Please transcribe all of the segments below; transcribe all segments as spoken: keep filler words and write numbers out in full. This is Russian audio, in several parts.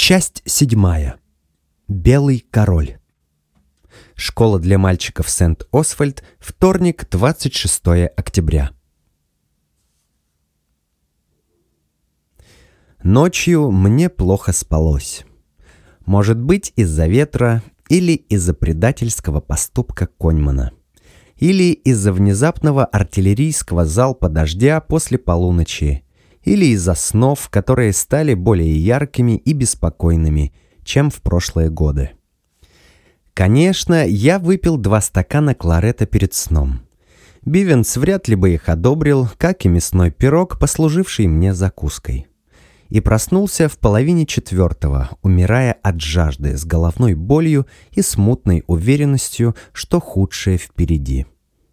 Часть седьмая. Белый король. Школа для мальчиков Сент-Освальд, вторник, двадцать шестое октября. Ночью мне плохо спалось. Может быть, из-за ветра или из-за предательского поступка Коньмана. Или из-за внезапного артиллерийского залпа дождя после полуночи. Или из-за снов, которые стали более яркими и беспокойными, чем в прошлые годы. Конечно, я выпил два стакана кларета перед сном. Бивенс вряд ли бы их одобрил, как и мясной пирог, послуживший мне закуской. И проснулся в половине четвертого, умирая от жажды, с головной болью и смутной уверенностью, что худшее впереди.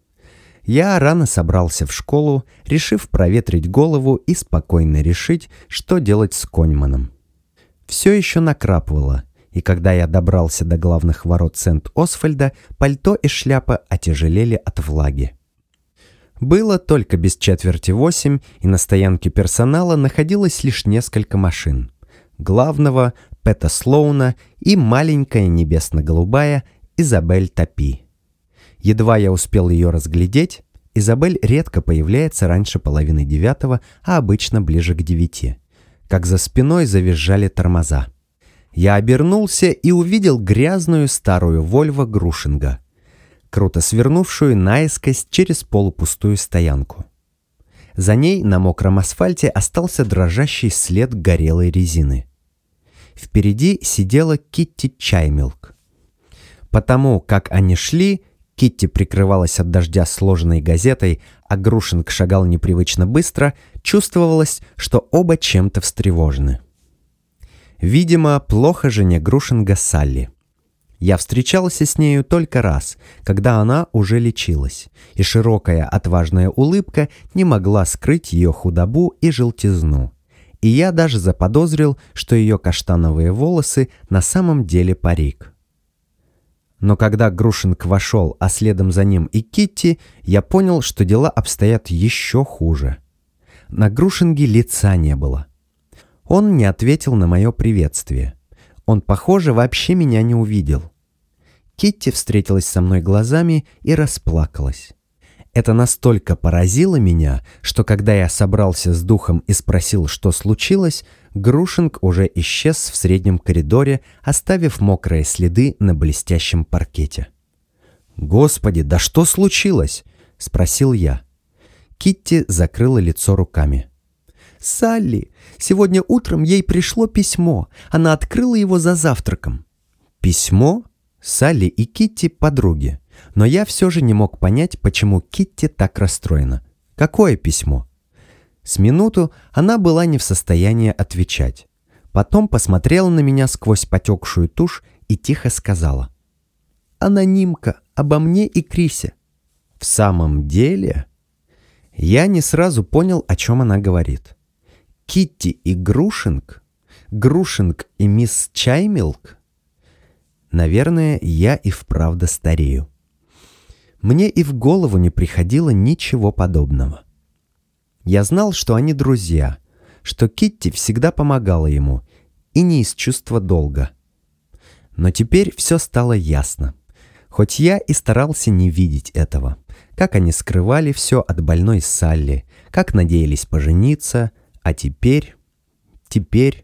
Я рано собрался в школу, решив проветрить голову и спокойно решить, что делать с Коньманом. Все еще накрапывало, и когда я добрался до главных ворот Сент-Освальда, пальто и шляпа отяжелели от влаги. Было только без четверти восемь, и на стоянке персонала находилось лишь несколько машин. Главного, Пэта Слоуна, и маленькая небесно-голубая Изабель Топи. Едва я успел ее разглядеть, Изабель редко появляется раньше половины девятого, а обычно ближе к девяти. Как за спиной завизжали тормоза. Я обернулся и увидел грязную старую Вольво Грушинга, круто свернувшую наискось через полупустую стоянку. За ней на мокром асфальте остался дрожащий след горелой резины. Впереди сидела Китти Чаймилк. Потому как они шли, Китти прикрывалась от дождя сложенной газетой, а Грушинг шагал непривычно быстро, чувствовалось, что оба чем-то встревожены. Видимо, плохо жене Грушинга Салли. Я встречался с нею только раз, когда она уже лечилась, и широкая отважная улыбка не могла скрыть ее худобу и желтизну. И я даже заподозрил, что ее каштановые волосы на самом деле парик. Но когда Грушинг вошел, а следом за ним и Китти, я понял, что дела обстоят еще хуже. На Грушинге лица не было. Он не ответил на мое приветствие. Он, похоже, вообще меня не увидел. Китти встретилась со мной глазами и расплакалась. Это настолько поразило меня, что когда я собрался с духом и спросил, что случилось, Грушинг уже исчез в среднем коридоре, оставив мокрые следы на блестящем паркете. «Господи, да что случилось?» — спросил я. Китти закрыла лицо руками. «Салли, сегодня утром ей пришло письмо. Она открыла его за завтраком». «Письмо?» Салли и Китти — подруги. Но я все же не мог понять, почему Китти так расстроена. Какое письмо? С минуту она была не в состоянии отвечать. Потом посмотрела на меня сквозь потекшую тушь и тихо сказала: «Анонимка обо мне и Крисе». «В самом деле?» Я не сразу понял, о чем она говорит. Китти и Грушинг? Грушинг и мисс Чаймилк? Наверное, я и вправду старею. Мне и в голову не приходило ничего подобного. Я знал, что они друзья, что Китти всегда помогала ему, и не из чувства долга. Но теперь все стало ясно, хоть я и старался не видеть этого, как они скрывали все от больной Салли, как надеялись пожениться, а теперь... теперь...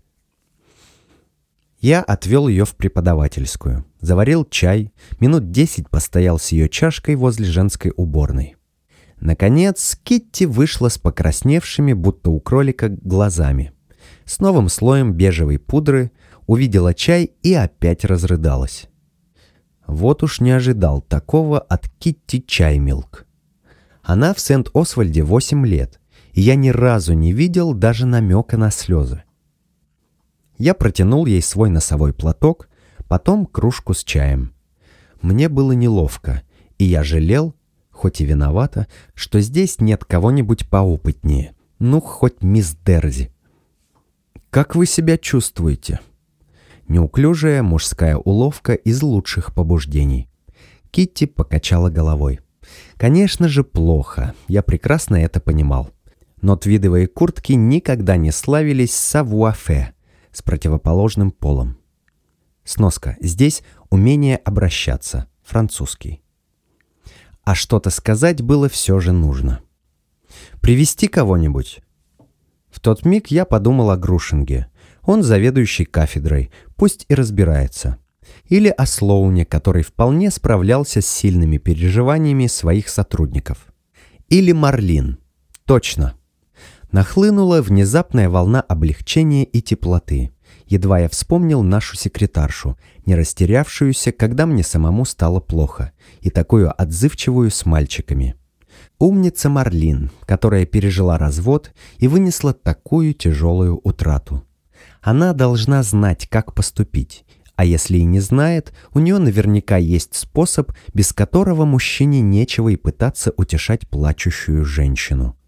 Я отвел ее в преподавательскую, заварил чай, минут десять постоял с ее чашкой возле женской уборной. Наконец, Китти вышла с покрасневшими, будто у кролика, глазами, с новым слоем бежевой пудры, увидела чай и опять разрыдалась. Вот уж не ожидал такого от Китти Чаймилк. Она в Сент-Освальде восемь лет, и я ни разу не видел даже намека на слезы. Я протянул ей свой носовой платок, потом кружку с чаем. Мне было неловко, и я жалел, хоть и виновата, что здесь нет кого-нибудь поопытнее, ну, хоть мисс Дерзи. «Как вы себя чувствуете?» Неуклюжая мужская уловка из лучших побуждений. Китти покачала головой. «Конечно же, плохо, я прекрасно это понимал. Но твидовые куртки никогда не славились савуа-фе, с противоположным полом. Сноска. Здесь умение обращаться. Французский. А что-то сказать было все же нужно. Привести кого-нибудь? В тот миг я подумал о Грушинге. Он заведующий кафедрой, пусть и разбирается. Или о Слоуне, который вполне справлялся с сильными переживаниями своих сотрудников. Или Марлин. Точно. Нахлынула внезапная волна облегчения и теплоты. Едва я вспомнил нашу секретаршу, не растерявшуюся, когда мне самому стало плохо, и такую отзывчивую с мальчиками. Умница Марлин, которая пережила развод и вынесла такую тяжелую утрату. Она должна знать, как поступить, а если и не знает, у нее наверняка есть способ, без которого мужчине нечего и пытаться утешать плачущую женщину.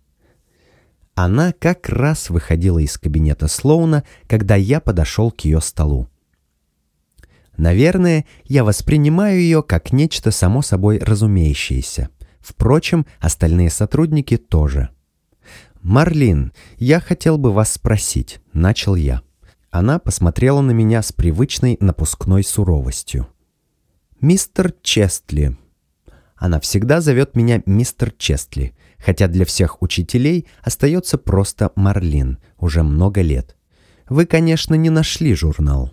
Она как раз выходила из кабинета Слоуна, когда я подошел к ее столу. Наверное, я воспринимаю ее как нечто само собой разумеющееся. Впрочем, остальные сотрудники тоже. «Марлин, я хотел бы вас спросить», — начал я. Она посмотрела на меня с привычной напускной суровостью. «Мистер Честли». Она всегда зовет меня мистер Честли, хотя для всех учителей остается просто Марлин уже много лет. Вы, конечно, не нашли журнал.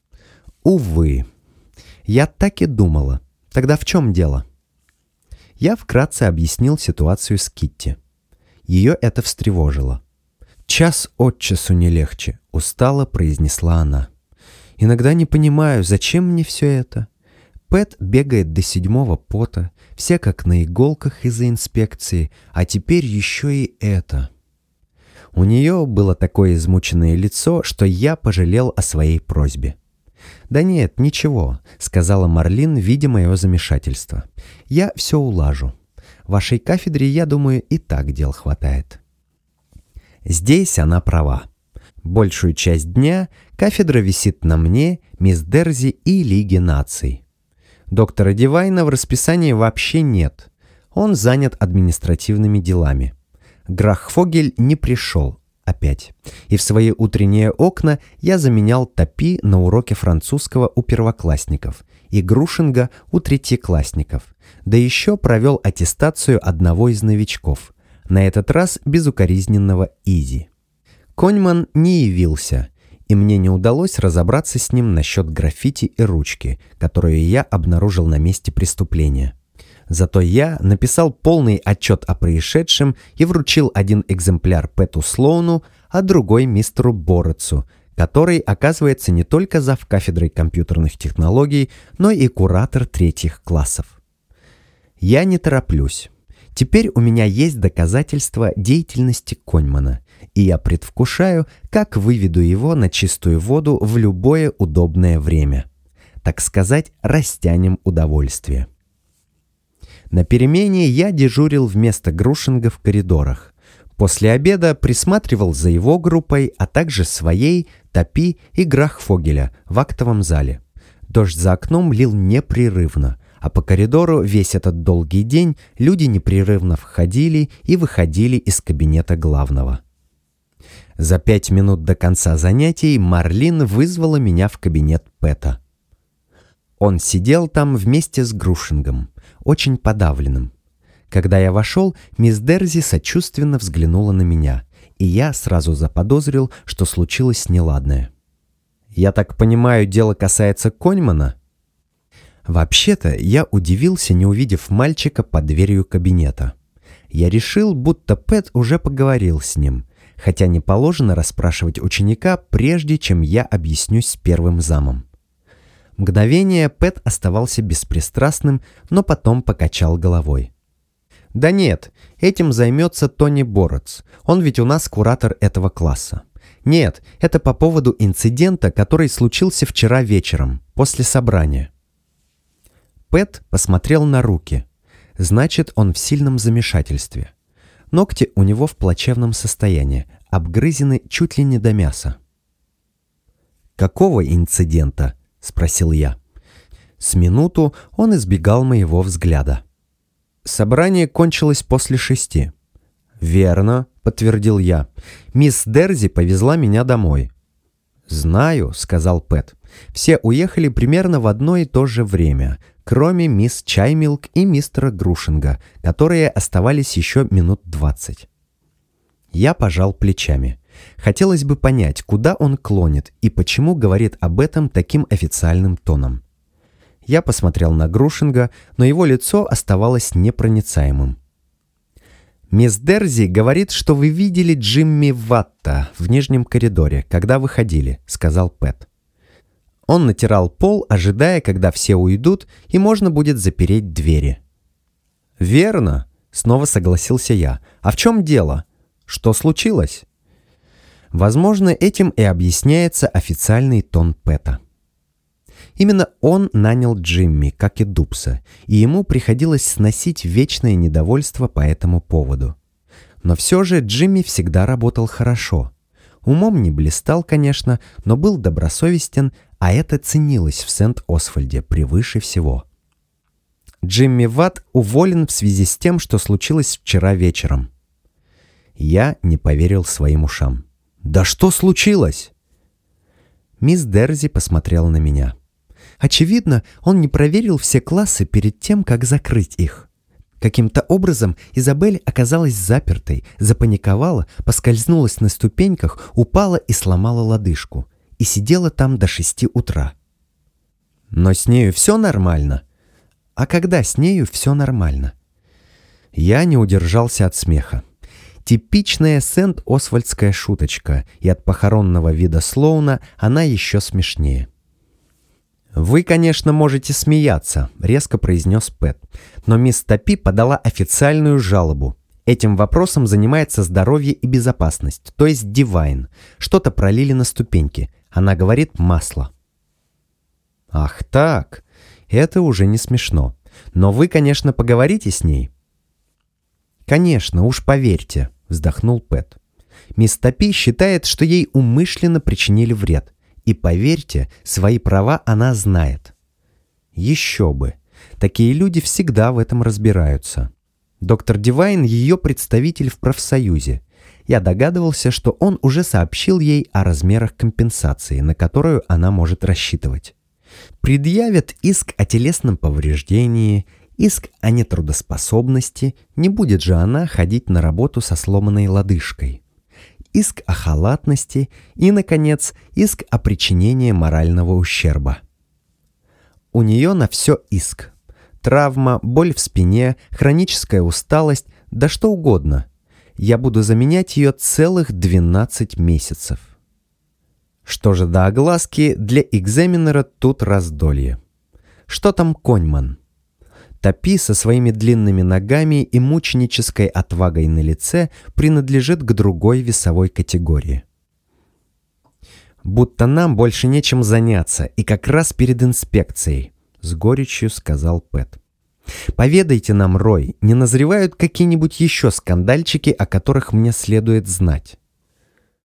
Увы. Я так и думала. Тогда в чем дело? Я вкратце объяснил ситуацию с Китти. Ее это встревожило. «Час от часу не легче», — устало произнесла она. «Иногда не понимаю, зачем мне все это? Пэт бегает до седьмого пота, все как на иголках из-за инспекции, а теперь еще и это». У нее было такое измученное лицо, что я пожалел о своей просьбе. «Да нет, ничего», — сказала Марлин, видя мое замешательство. «Я все улажу. Вашей кафедре, я думаю, и так дел хватает». Здесь она права. Большую часть дня кафедра висит на мне, мисс Дерзи и Лиге наций. Доктора Дивайна в расписании вообще нет. Он занят административными делами. Грахфогель не пришел. Опять. И в свои утренние окна я заменял Топи на уроке французского у первоклассников и Грушинга у третьеклассников. Да еще провел аттестацию одного из новичков. На этот раз безукоризненного Изи. Коньман не явился, и мне не удалось разобраться с ним насчет граффити и ручки, которую я обнаружил на месте преступления. Зато я написал полный отчет о происшедшем и вручил один экземпляр Пэту Слоуну, а другой мистеру Борецу, который, оказывается, не только зав. Кафедрой компьютерных технологий, но и куратор третьих классов. Я не тороплюсь. Теперь у меня есть доказательства деятельности Коньмана, и я предвкушаю, как выведу его на чистую воду в любое удобное время. Так сказать, растянем удовольствие. На перемене я дежурил вместо Грушинга в коридорах. После обеда присматривал за его группой, а также своей, Топи и Грахфогеля в актовом зале. Дождь за окном лил непрерывно, а по коридору весь этот долгий день люди непрерывно входили и выходили из кабинета главного. За пять минут до конца занятий Марлин вызвала меня в кабинет Пэта. Он сидел там вместе с Грушингом, очень подавленным. Когда я вошел, мисс Дерзи сочувственно взглянула на меня, и я сразу заподозрил, что случилось неладное. «Я так понимаю, дело касается Коньмана?» Вообще-то, я удивился, не увидев мальчика под дверью кабинета. Я решил, будто Пэт уже поговорил с ним, хотя не положено расспрашивать ученика, прежде чем я объяснюсь с первым замом. Мгновение Пэт оставался беспристрастным, но потом покачал головой. «Да нет, этим займется Тони Борец, он ведь у нас куратор этого класса. Нет, это по поводу инцидента, который случился вчера вечером, после собрания». Пэт посмотрел на руки. Значит, он в сильном замешательстве. Ногти у него в плачевном состоянии, обгрызены чуть ли не до мяса. «Какого инцидента?» — спросил я. С минуту он избегал моего взгляда. «Собрание кончилось после шести». «Верно», — подтвердил я. «Мисс Дерзи повезла меня домой». «Знаю», — сказал Пэт. «Все уехали примерно в одно и то же время, кроме мисс Чаймилк и мистера Грушинга, которые оставались еще минут двадцать». Я пожал плечами. Хотелось бы понять, куда он клонит и почему говорит об этом таким официальным тоном. Я посмотрел на Грушинга, но его лицо оставалось непроницаемым. «Мисс Дерзи говорит, что вы видели Джимми Ватта в нижнем коридоре, когда выходили», — сказал Пэт. Он натирал пол, ожидая, когда все уйдут, и можно будет запереть двери. «Верно», — снова согласился я. «А в чем дело? Что случилось?» Возможно, этим и объясняется официальный тон Пэта. Именно он нанял Джимми, как и Дубса, и ему приходилось сносить вечное недовольство по этому поводу. Но все же Джимми всегда работал хорошо. Умом не блистал, конечно, но был добросовестен, а это ценилось в Сент-Освальде превыше всего. Джимми Ватт уволен в связи с тем, что случилось вчера вечером. Я не поверил своим ушам. «Да что случилось?» Мисс Дерзи посмотрела на меня. Очевидно, он не проверил все классы перед тем, как закрыть их. Каким-то образом Изабель оказалась запертой, запаниковала, поскользнулась на ступеньках, упала и сломала лодыжку. И сидела там до шести утра. Но с нею все нормально. А когда с нею все нормально? Я не удержался от смеха. Типичная Сент-Освальдская шуточка, и от похоронного вида Слоуна она еще смешнее. «Вы, конечно, можете смеяться», — резко произнес Пэт. «Но мисс Топи подала официальную жалобу. Этим вопросом занимается здоровье и безопасность, то есть Дивайн. Что-то пролили на ступеньки. Она говорит масло». «Ах так, это уже не смешно. Но вы, конечно, поговорите с ней». «Конечно, уж поверьте», — вздохнул Пэт. «Мисс Топи считает, что ей умышленно причинили вред. И поверьте, свои права она знает». Еще бы. Такие люди всегда в этом разбираются. Доктор Дивайн — ее представитель в профсоюзе. Я догадывался, что он уже сообщил ей о размерах компенсации, на которую она может рассчитывать. Предъявят иск о телесном повреждении, иск о нетрудоспособности, не будет же она ходить на работу со сломанной лодыжкой. Иск о халатности и, наконец, иск о причинении морального ущерба. У нее на все иск. Травма, боль в спине, хроническая усталость, да что угодно. Я буду заменять ее целых двенадцать месяцев. Что же до огласки, для экзаменера тут раздолье. Что там Коньман? Топи со своими длинными ногами и мученической отвагой на лице принадлежит к другой весовой категории. «Будто нам больше нечем заняться, и как раз перед инспекцией», — с горечью сказал Пэт. «Поведайте нам, Рой, не назревают какие-нибудь еще скандальчики, о которых мне следует знать?»